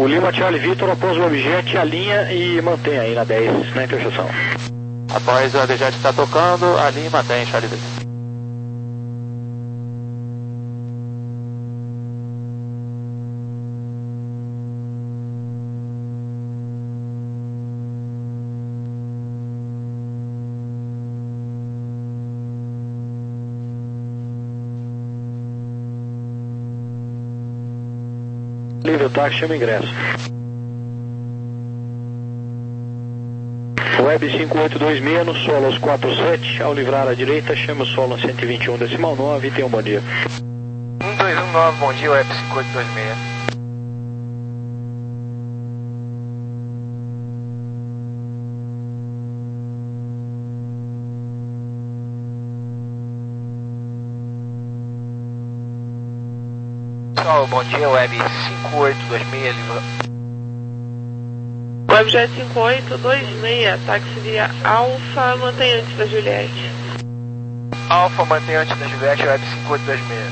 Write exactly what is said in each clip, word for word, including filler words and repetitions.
O Lima Charlie Victor após o objeto, alinha e mantém aí na dez, na interseção. Após o objeto está tocando, alinha e mantém, Charlie Victor. Livre o táxi, chama ingresso. Web cinco oito dois seis no solo aos quatro sete, ao livrar à direita, chama o solo cento e vinte e um decimal nove e tem um bom dia. um dois um nove, bom dia, Web cinco oito dois seis. Pessoal, bom dia, Web cinco oito dois seis, livra... Webjet cinco oito dois seis, táxi via Alfa, mantém antes da Juliette. Alfa, mantém antes da Juliette, Web cinco oito dois seis.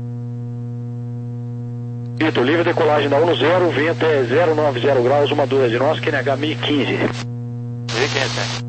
Vitor, livre decolagem da um zero, vento é zero nove zero graus, uma dúzia de nós, Q N H mil e quinze. mil e quinze.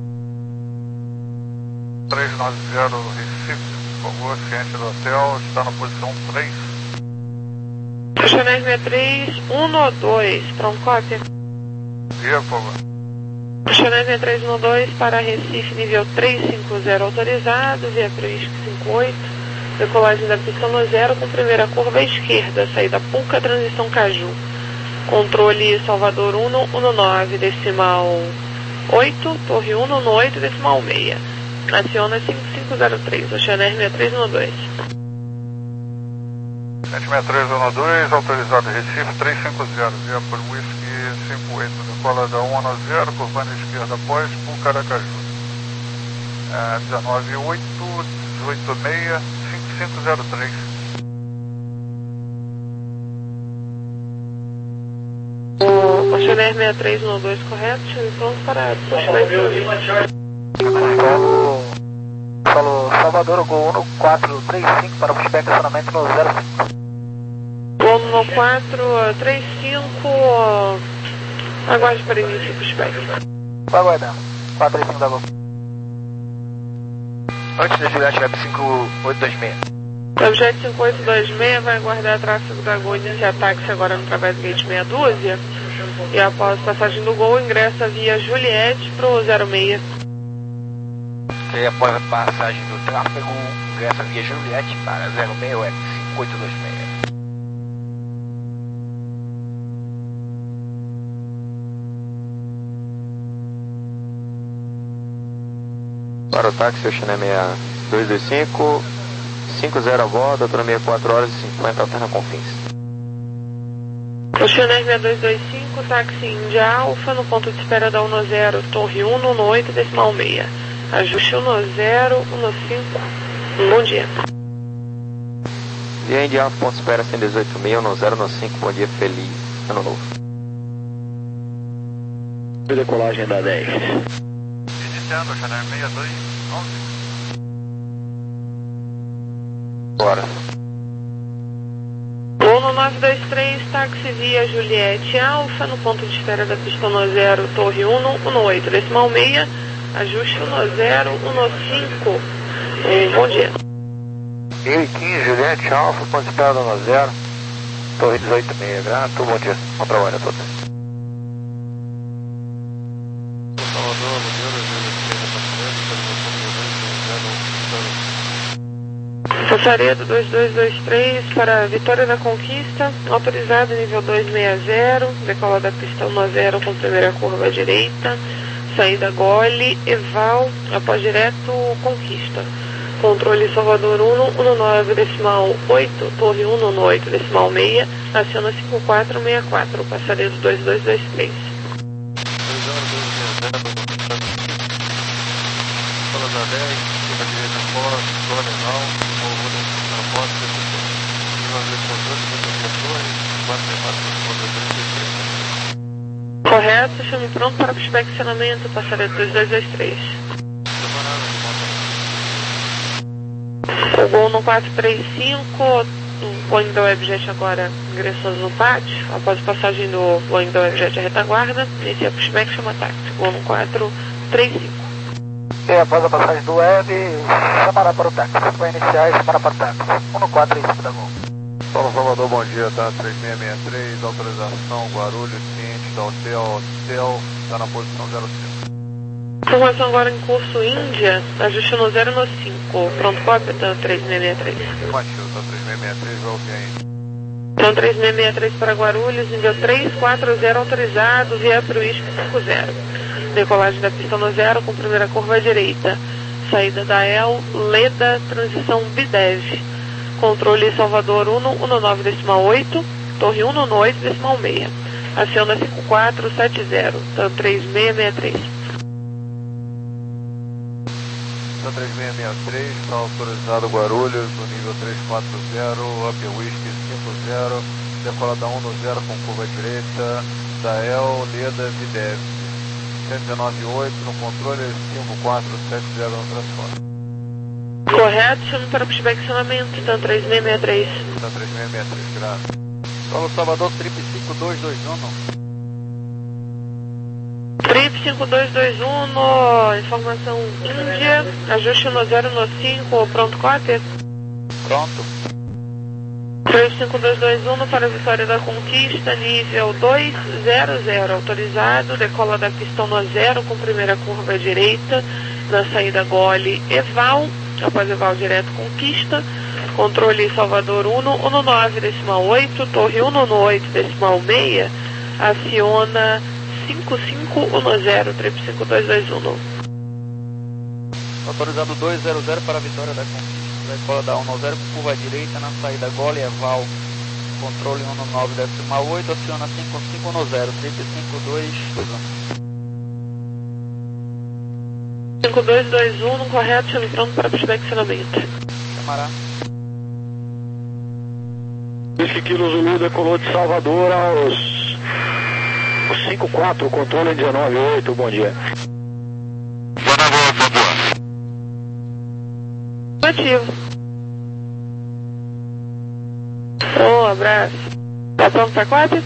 três nove zero Recife, por favor, ciente do hotel, está na posição três. Chanel sessenta e três um dois, pronto, cópia. Dia, por favor. Chanel sessenta e três um dois para Recife, nível trezentos e cinquenta autorizado, via Prisco cinco oito, decolagem da pista no zero com primeira curva à esquerda, saída Puca, transição Caju. Controle Salvador um um nove, decimal oito, Torre um no oito, decimal seis. Aciona cinco cinco zero três, o Chanel sessenta e três um dois. sessenta e três um dois, autorizado Recife trezentos e cinquenta, via por Whisky cinco oito, decola da um zero, curvando à esquerda após, Pucaracaju. É, dezenove oito, dezoito seis, cinco cinco zero três. O, o Chanel sessenta e três um dois correto, chame pronto para puxar Falou, falou Salvador, Gol um quatro três cinco para o pushback estacionamento no zero cinco. Gol no quatro três cinco, aguarde para início pushback. Vai aguardar, quatro três cinco da Gol. Antes da Juliette, Web cinco oito dois seis. O objeto cinco oito dois seis vai aguardar tráfego da Gol iniciar táxi agora no Traverso Gate meia dúzia. E após passagem do Gol, ingressa via Juliette para o zero seis. E após a passagem do tráfego, ingressa via Juliette para zero seis, Web cinco oito dois seis. Para o táxi, o China dois dois cinco, cinco zero a bordo, autonomia quatro horas e cinquenta, alterna com fins. O Chanel sessenta e dois dois cinco, táxi Índia Alfa, no ponto de espera da um zero, Torre um no oito, decimal seis. Ajuste um zero, um cinco, bom dia. Via Índia Alfa, ponto de espera cento e dezoito mil, um zero, um cinco, bom dia, feliz ano novo. Decolagem da dez. Iniciando, Chanel sessenta e dois onze. Bora. Gol no nove dois três, táxi via Juliette Alfa, no ponto de espera da pista um zero, Torre um no oito, decimal seis. Ajuste um zero, um cinco, um, bom dia. mil e quinze, Juliette Alfa, ponto de espera da um zero, Torre dezoito seis, grato, bom dia, bom trabalho a todos. Passaredo dois dois dois três para Vitória da Conquista, autorizado nível duzentos e sessenta, decola da pista um zero com primeira curva à direita, saída Gole, Eval, após direto Conquista. Controle Salvador um um nove, decimal oito, Torre um no oito, decimal seis, aciona cinco quatro seis quatro, passaredo dois dois dois três. Correto, chame pronto para pushback acionamento, passaredo dois dois dois três. O Gol no quatro três cinco, O Boeing da Webjet agora ingressando no pátio. Após a passagem do Boeing da Webjet à retaguarda, inicia pushback, chama táxi. um quatro três cinco. E após a passagem do Web, chamará para o táxi. Vai iniciar e chamará para o táxi. um quatro três cinco da Gol. Paulo Salvador, bom dia, tá? três seis seis três, autorização, Guarulhos, ciente da hotel, hotel, está na posição zero cinco. Informação agora em curso Índia, ajuste no zero no cinco, pronto cópia, tá três seis seis três. Matheus, tá três seis seis três, vai ouvir aí. Então três seis seis três para Guarulhos, nível três quatro zero autorizado, via para o I S P cinco zero. Decolagem da pista no zero com primeira curva à direita. Saída da E L, Leda, transição Bidev. Controle Salvador um um nove decimal oito, torre um um oito decimal seis. Aciona cinco quatro sete zero, então três seis seis três. Então três seis seis três, está autorizado Guarulhos, no nível três quatro zero, Up Whisky cinco zero, decola da um no zero com curva direita, da E L, Leda, Videv. cento e dezenove oito no controle, cinco quatro sete zero no transporte. Correto, chame para o pushback acionamento, então três seis seis três. Então três seis seis três, graças. Paulo Salvador, trip cinco dois dois um. Trip cinco dois dois um, informação Índia, ajuste no zero no cinco, pronto cópia? Pronto. Trip cinco dois dois um para a Vitória da Conquista, nível dois zero zero, autorizado, decola da pista no zero com primeira curva à direita, na saída Gole Eval, após Eval direto Conquista, controle Salvador um um nove decimal oito, torre um um oito decimal seis, aciona cinco cinco um zero, trip cinco dois dois um. Autorizado dois zero zero para a Vitória da Conquista, decola da um no zero com curva à direita, na saída Gole Eval, controle um um nove decimal oito, aciona cinco cinco um zero, trip cinco dois dois um. cinco dois dois um, correto, chame pronto para pushback acionamento. Chamará. Whisky Kilo Zulu decolou de Salvador aos cinco quatro, controle dezenove oito, bom dia. Ativo. Um abraço. Tá pronto para quatro?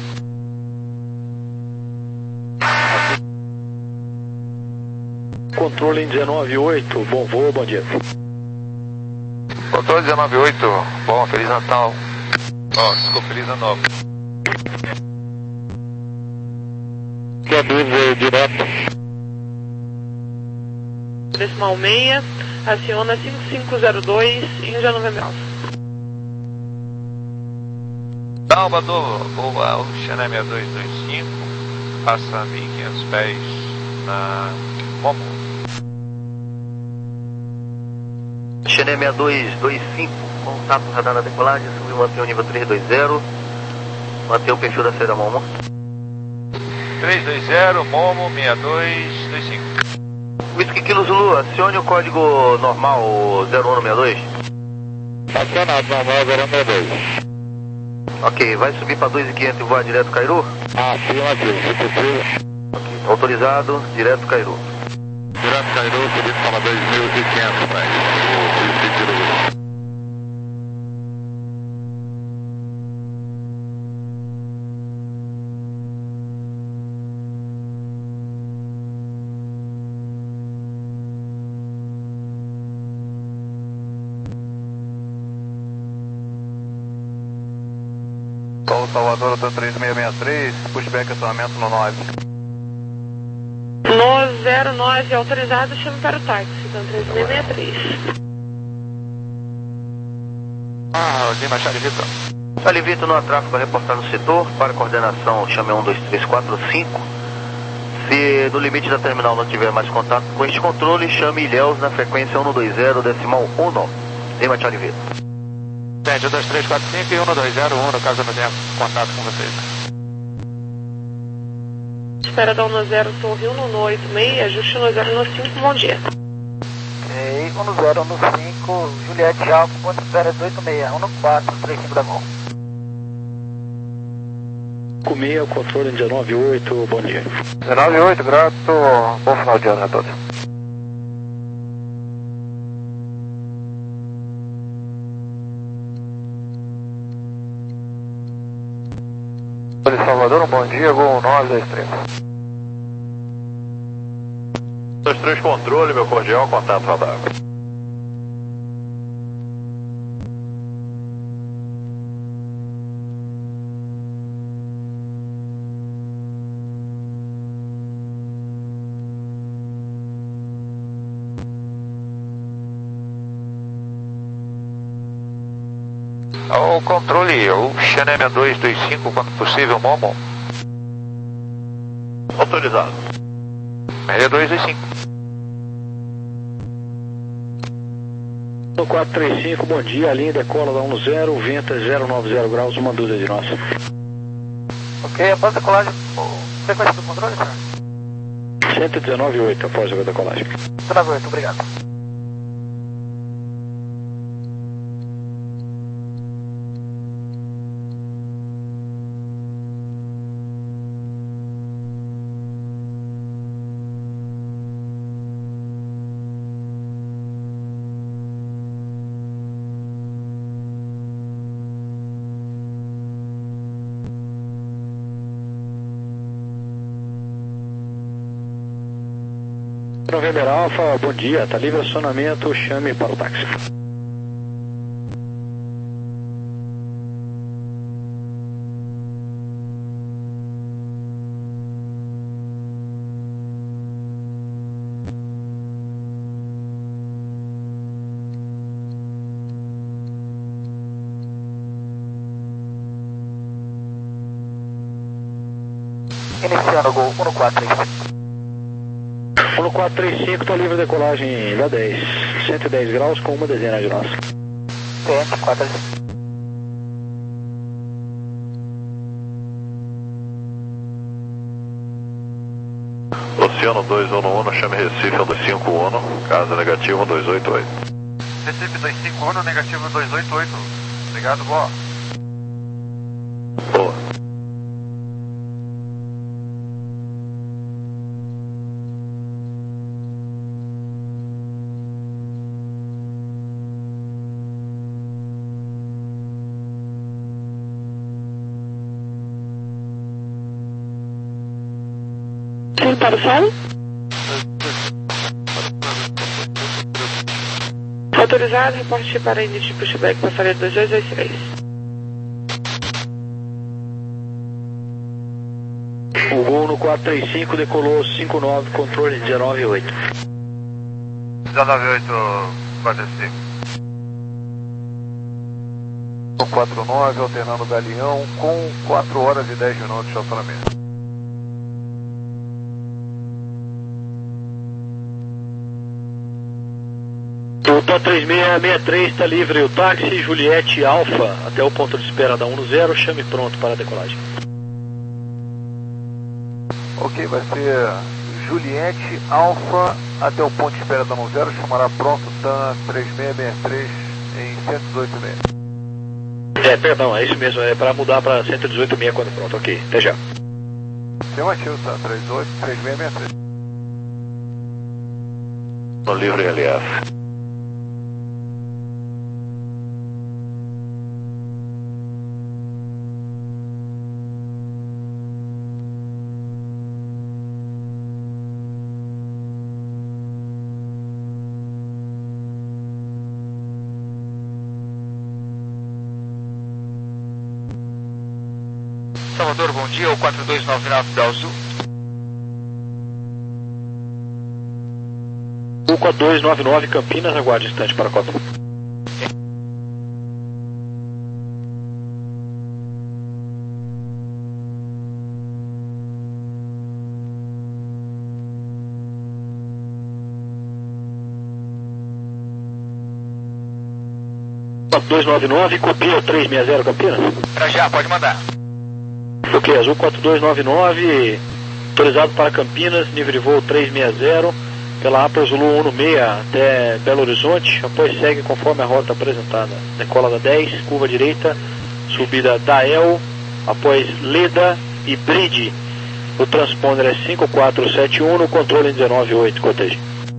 Controle em dezenove oito, bom voo, bom dia. Controle dezenove oito, bom, Feliz Natal. Ó, oh, desculpa, Feliz Ano Novo. Que é dúvida direto. Decimal seis, aciona cinco cinco zero dois, Índia Novembro. Salvador, voa o Xané seis dois dois cinco, passa mil e quinhentos pés na Momo. Xané seis dois dois cinco, contato radar na decolagem, subiu, mantém o nível três dois zero, mantém o perfil da saída Momo. três dois zero, Momo seis dois dois cinco. Whisky Kilo Zulu, acione o código normal zero um seis dois. Acionado, normal zero um seis dois. Ok, vai subir para dois mil e quinhentos e voar direto Cairu? Afirmativo, se possível. Ok, autorizado, direto Cairu. Direto Cairu, subindo para dois mil e quinhentos, né? O Whisky Kilo Zulu. Paulo Salvador, tá três seis seis três, pushback acionamento no nove. No zero nove, autorizado, chame para o táxi, então três seis seis três. Ah, Lima, Charlie Vitor. Charlie Vitor, no tráfego a reportar no setor, para coordenação chame um dois três quatro cinco. Se no limite da terminal não tiver mais contato com este controle, chame Ilhéus na frequência um dois zero decimal um. Lima, Charlie Vitor. Sete, um dois três quatro cinco e um dois zero um, no caso eu não tenha contato com vocês. Espera da um zero, torre um um oito seis, ajuste no zero no cinco, bom dia. Ok, um zero no cinco, Juliette Alfa, ponto zero dois seis, um quatro três cinco da mão. cinco seis, controle dezenove oito, bom dia. dezenove oito, grato, bom final de ano a todos. Oi, Salvador, um bom dia, Gol nove dois três. dois três controle, meu cordial, contato radar. O controle, o Xanem dois dois cinco, quando possível, Momo. Autorizado. Média dois dois cinco. No quatro três cinco, bom dia, a linha decola da um zero, vento zero nove zero graus, uma dúzia de nós. Ok, após a decolagem, frequência do controle, senhor? cento e dezenove vírgula oito após a decolagem. cento e dezenove vírgula oito, obrigado. November Alpha, bom dia, tá livre acionamento, chame para o táxi. Iniciando o Gol um no quatro três cinco. um no quatro três cinco, tá livre decolagem da dez, cento e dez graus com uma dezena de nós. P M quatro três cinco. Oceano dois um um, chame Recife um dois cinco um, casa negativo um dois oito oito. Recife dois cinco um, negativo dois oito oito. Obrigado, boa. Boa. Sim, para o solo? Autorizado, reporte para Indy Pushback, passaria dois dois dois três. O Gol no quatro três cinco decolou cinco nove, controle dezenove oito. dezenove oito, quatro cinco. quatro nove, alternando o Galeão, com quatro horas e dez minutos de autonomia. O T O três seis seis três está livre, o táxi Juliette Alpha até o ponto de espera da um zero, chame pronto para a decolagem. Ok, vai ser Juliette Alpha até o ponto de espera da um zero, chamará pronto T A M três seis seis três em cento e dezoito seis. É, perdão, é isso mesmo, é para mudar para cento e dezoito seis quando pronto, ok, até já. Afirmativo, tá, três oito três seis seis três. No livre L F. Salvador, bom dia, o quatro dois nove nove da Azul. O quatro dois nove nove Campinas, aguarde instante para a cota. quatro dois nove nove, copia três seis zero Campinas. Pra já, pode mandar. Ok, Azul quatro dois nove nove, autorizado para Campinas, nível de voo três seis zero, pela Apple Zulu um no seis até Belo Horizonte, após segue conforme a rota apresentada. Decola da dez, curva direita, subida da El, após Leda e Bride. O transponder é cinco quatro sete um, no controle em dezenove oito, cotejo.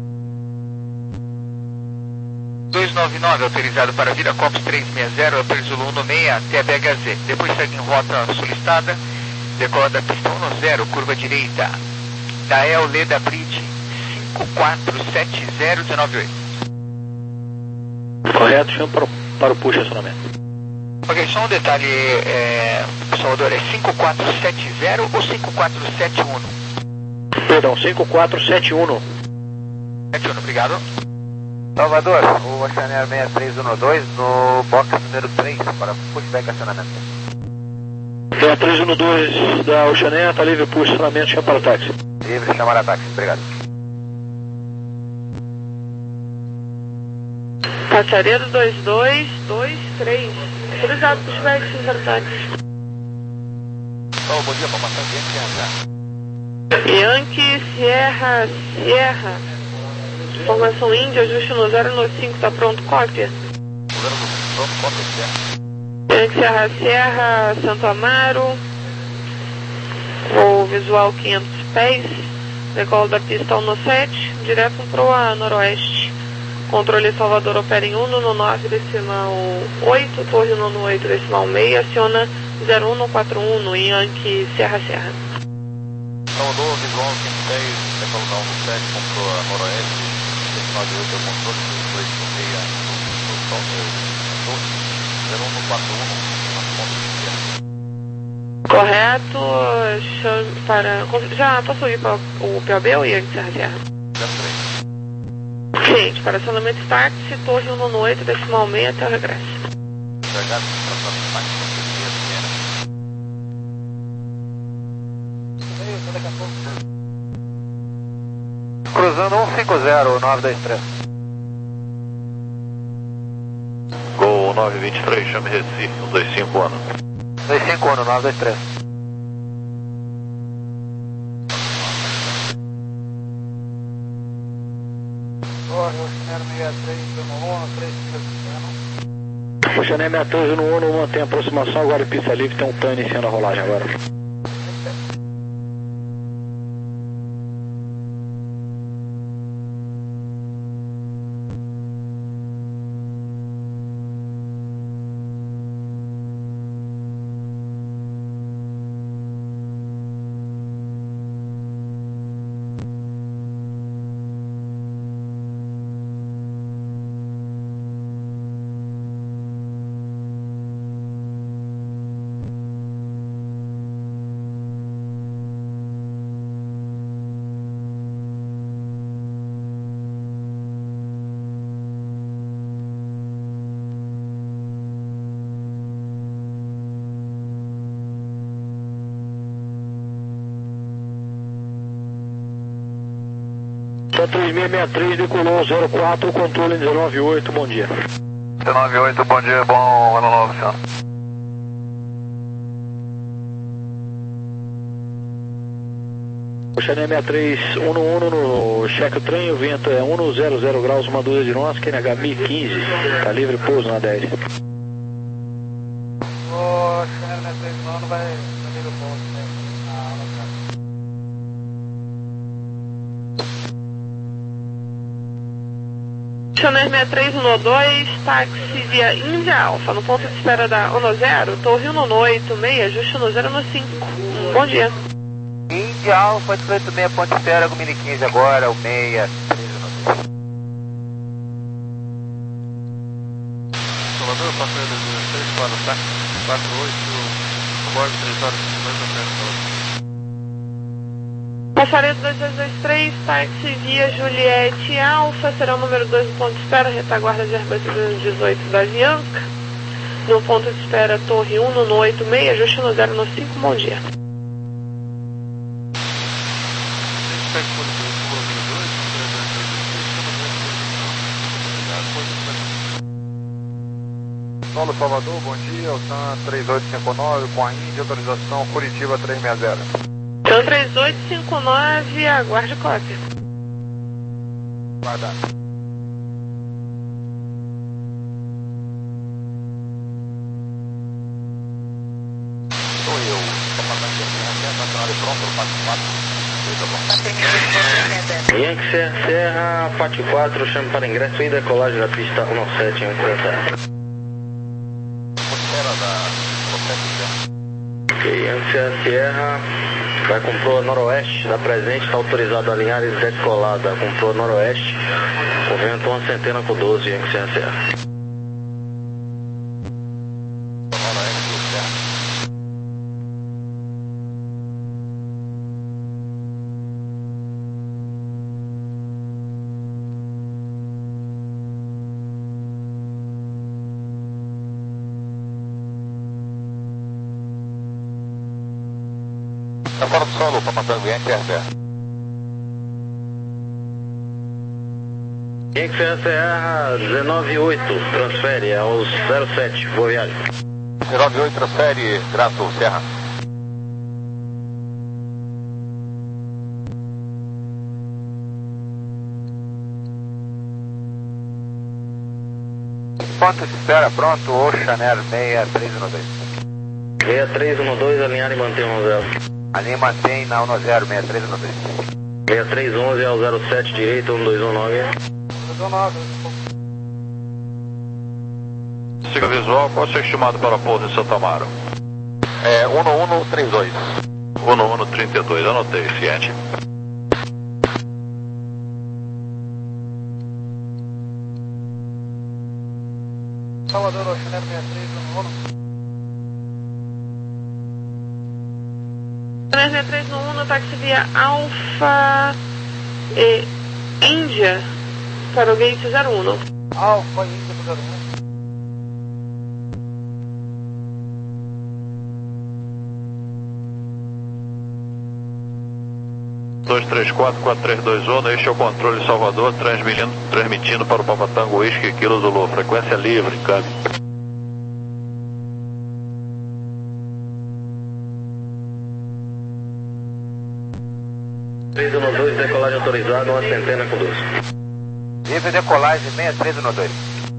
dois nove nove, autorizado para Viracopos três seis zero, Apple Zulu um no seis até B H Z. Depois segue em rota solicitada decola da pista um zero, curva direita, da El Leda Bridge, cinco quatro sete zero um nove oito. Correto, chama para, para o push acionamento. Ok, só um detalhe, é, Salvador, é cinco quatro sete zero ou cinco quatro sete um? Perdão, cinco quatro sete um. sete um, obrigado. Salvador, o Oceaneer seis três um dois no box número três para pushback acionamento. seis três um dois da Oceaneer, está livre push acionamento, chama para o táxi. Livre, chamar a táxi, obrigado. Passaredo dois dois dois três. Autorizado pushback, chama táxi. Oh, bom dia, para passar gente, Yankee, Sierra, Sierra. Formação Índia, ajuste no zero no cinco, tá pronto, cópia. Pronto, cópia, certo. Yankee, Sierra, Sierra, Santo Amaro. O visual quinhentos pés. Decola da pista um sete, direto pro a noroeste. Controle Salvador opera em um no nove decimal oito, torre no oito decimal seis, aciona zero um quatro um no Yankee, Sierra, Sierra. Salvador, visual quinhentos pés, decola da um sete, comprou a noroeste. nove oito, controle dois seis, zero um quatro um, na ponta Correto, chame para... Já posso ir para o P O B ou Yankee Serra Serra? zero três. Gente, para acionamento táxi, torre um oito, decimal seis até o regresso. Obrigado, cruzando um cinco zero, nove dois três. Gol nove dois três, chame Recife, um dois cinco ano. dois cinco ano, nove dois três. Oceaneer seis três um um, mantém a aproximação, agora em pista livre, tem um TAN iniciando a rolagem agora. três seis seis três, decolou zero quatro, controle dezenove oito, bom dia. dezenove oito, bom dia, bom ano novo, senhor. Oceaneer seis três um um no cheque o trem, o vento é um zero zero graus, uma dúzia de nós, Q N H mil e quinze, tá livre pouso na dez. O Oceaneer seis três um não vai livre pouso, né? Oceaneer seis três um dois, táxi via Índia Alfa, no ponto de espera da um zero, torre um oito seis, ajuste no zero no cinco. Bom dia. Índia Alfa, dezoito seis, ponte espera, com mil e quinze agora, o seis três um dois. Salvador, passageiro três quatro, tá? quatro oito, abordo três horas, cinquenta minutos. Passaredo dois dois dois três, táxi via Juliette Alfa, será o número dois do ponto de espera, retaguarda de Airbus trezentos e dezoito da Avianca. No ponto de espera, torre um no oito seis, ajuste no zero no cinco, bom dia. Paulo Salvador, bom dia, o TAN três oito cinco nove com a Índia, autorização Curitiba três seis zero. TAN três oito cinco nove, aguarde cópia. Guardado. Sou eu, comandante de Avianca, nacional pronto, quatro quatro. Yankee Serra, F A T quatro, chame para ingresso e decolagem da pista um sete em França. Ok, Yankee Sierra vai com proa noroeste, está presente, está autorizado a alinhar e decolada com proa noroeste, com vento uma centena com doze, Yankee Sierra. Está fora do solo, Papatango, Yankee Sierra. Yankee Sierra dezenove oito, transfere aos zero sete, boa viagem. dezenove oito, transfere, grato, Serra. Ponto de espera, pronto, Ocean Air seis três um dois. seis três um dois, alinhar e manter um zero. Alinha e mantém na um zero, seis três um dois. seis três um zero ao zero sete, direita, um dois um nove. Siga visual, qual é o seu estimado para pouso em Santa Amaro? É, um um três dois. um um trinta e dois, anotei, ciente. Salvador, Ocean Air seis três um um. seis três um um, táxi via Alfa e Índia para o gate zero um. Alfa Índia para zero um. dois três quatro, quatro três dois um, este é o controle Salvador, transmitindo, transmitindo para o Papatango Whisky, Kilo Zulu, frequência livre, câmbio. três um dois, decolagem autorizada, uma centena com doze. Livre decolagem seis três um dois.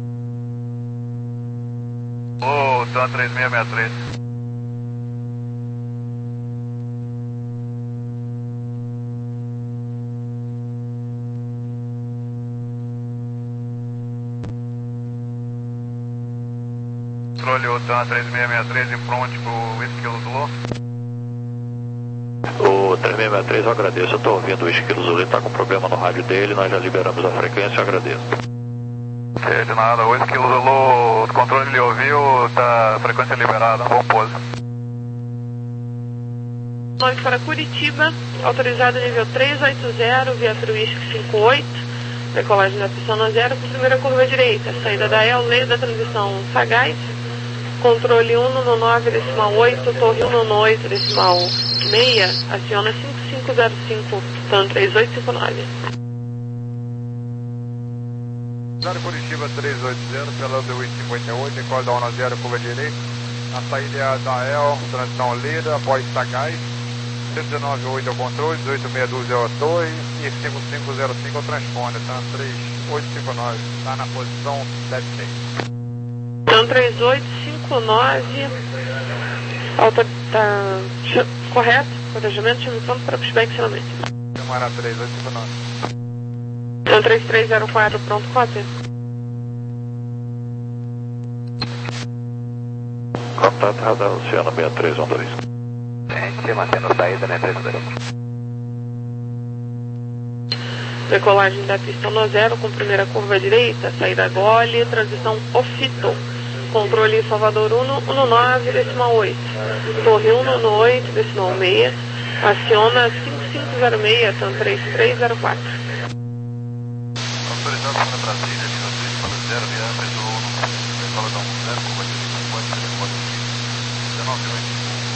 Ô, oh, Tan três seis seis três. Controle o Tan três seis seis três e pronto pro Whisky Zulu. O três seis seis três, eu agradeço, eu estou ouvindo o Whisky Zulu, está com problema no rádio dele, nós já liberamos a frequência, eu agradeço. É, de nada, o Whisky Zulu, o controle ele ouviu, tá frequência liberada, bom pouso. nove para Curitiba, autorizado nível três oito zero, via Whisky cinco oito, decolagem na pista no zero, com primeira curva direita, saída da E L, da transição Sagaz, controle um no nove decimal oito, torre um no oito decimal seis, aciona cinco cinco zero cinco, Tan três oito cinco nove. Zero Curitiba três oito zero, pela D U I cinquenta e oito, decola da um zero, curva direita, a saída é da E L, transição Leda, após Sagaz, cento e dezenove oito é o controle, dezoito seis doze é a torre e cinco cinco zero cinco é o transponder, Tan três oito cinco nove, está na posição sete seis. Tan três oito cinco nove, auto, tá correto, corrigimento, time pronto para pushback e ensinamento. Câmara três oito cinco nove. Tan três três zero quatro, pronto, cópia. Contato radar Oceano seis três um dois. Gente, mantendo saída, né, três dois. Decolagem da pista no zero, com primeira curva direita, saída gole, transição Ofito. Controle Salvador um no nove decimal oito, torre um no oito decimal seis, aciona cinco cinco zero seis, Tan três três zero quatro. Autorizado para Brasília, linha três para zero, diâmetro um, decola da um zero, curva direita, pode ser decola de dezenove oito,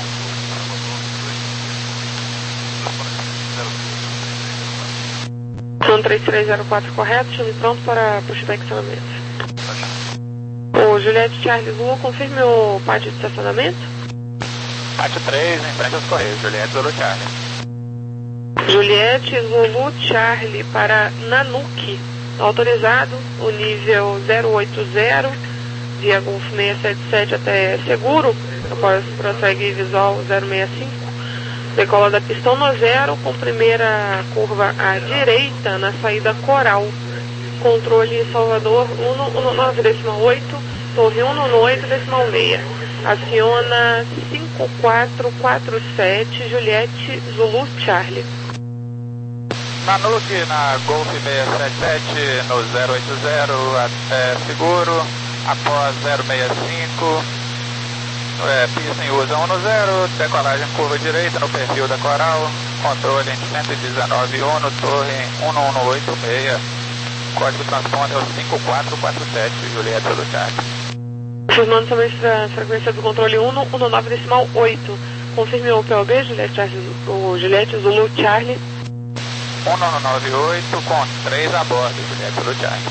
Tan três três zero quatro correto, time pronto para pushback e estacionamento. O Juliette Charlie Lua, confirme o pátio de estacionamento. Pátio três, em frente aos Correios, Juliette Zulu Charlie. Juliette Zulu Charlie para Nanuque, autorizado o nível zero oito zero, via Golf seis sete sete até seguro, após prossegue visual zero seis cinco, decola da pistão no zero, com primeira curva à direita, na saída Coral, controle Salvador um no nove decimal oito, torre um no oito decimal seis, aciona cinco quatro quatro sete, Juliette Zulu Charlie. Nanuc na Golf seiscentos e setenta e sete no zero oito zero, é, seguro, após zero seis cinco, é, pista em uso um zero, decolagem curva direita no perfil da Coral, controle em cento e dezenove Uno, torre um um um oito seis, código transponder é o cinco quatro quatro sete, Juliette Zulu Charlie. Confirmando também a frequência do controle um um nove decimal oito, confirme o P O B, Juliette, Charlie, o Juliette Zulu Charlie. um um nove oito com três a bordo, Juliette Zulu Charlie.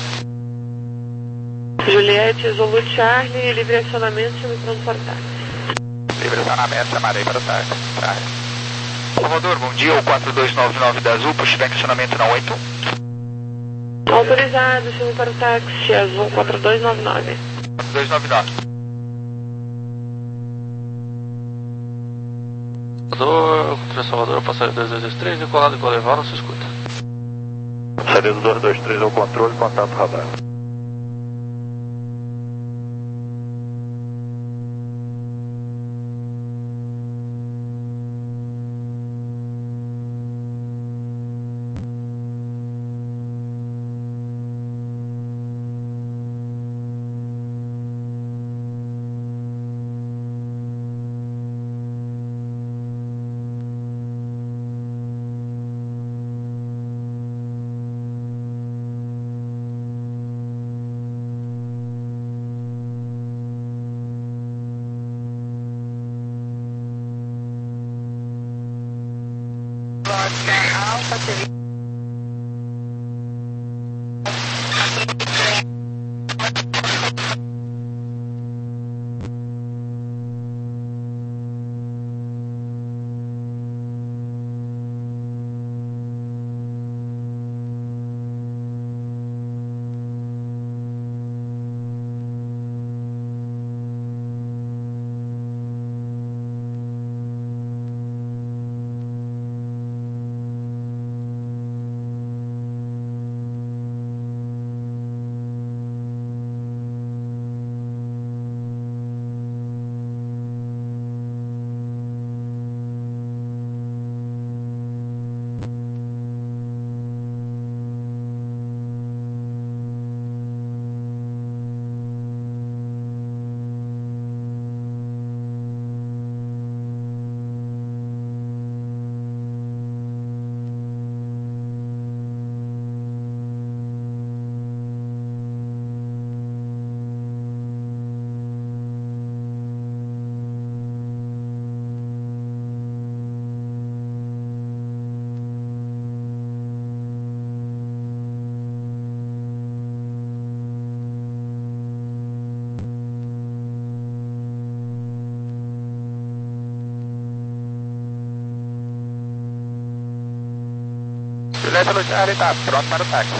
Juliette Zulu Charlie, livre acionamento, chame pronto para o táxi. Livre acionamento, chamarei para o táxi. Charlie. Salvador, bom dia, o quatro dois nove nove da Azul, pushback acionamento na oito. Autorizado, chame para o táxi, Azul quatro dois nove nove. quatro dois nove nove. Salvador, contra Salvador, passageiro dois dois dois três, decolado e Coleval, não se escuta. Saída do dois dois três ao controle, contato radar. Juliette Zulu Charlie está pronto para o táxi.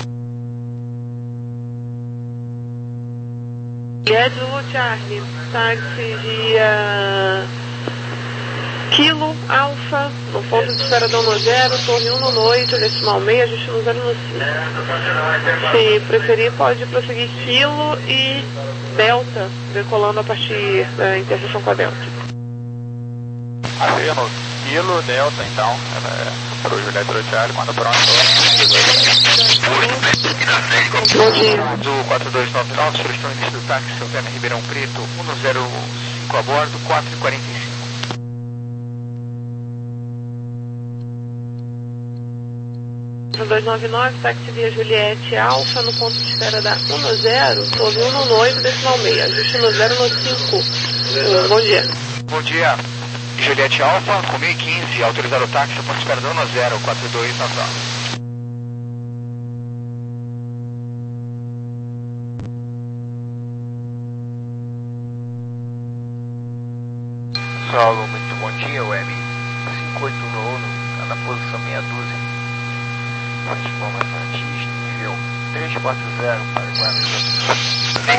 Juliette Zulu Charlie, táxi dia Kilo Alfa, no ponto de espera da um zero, torre um no oito, decimal meio, ajuste no zero no cinco. Se preferir, pode prosseguir Kilo e Delta, decolando a partir da interseção com a Delta. Afirmo, Kilo, Delta, então, é, para o Juliette Zulu Charlie, quando pronto. Bom dia. Azul quatro dois nove nove, solicitando o início do táxi, Santana Ribeirão Preto, um zero cinco a bordo, quatro e quarenta e cinco. dois nove nove, táxi via Juliette Alfa, no ponto de espera da um zero, torre um no oito, decimal meio, ajuste no zero no cinco. Um, bom dia. Bom dia, Juliette Alfa, com mil e quinze, autorizado o táxi, ponto de espera da um zero, quatro dois nove nove. Saulo, muito bom dia, Web cinco oito no Uno, está na posição meia dúzia. Transformação artística, nível três quatro zero para Guarulhos.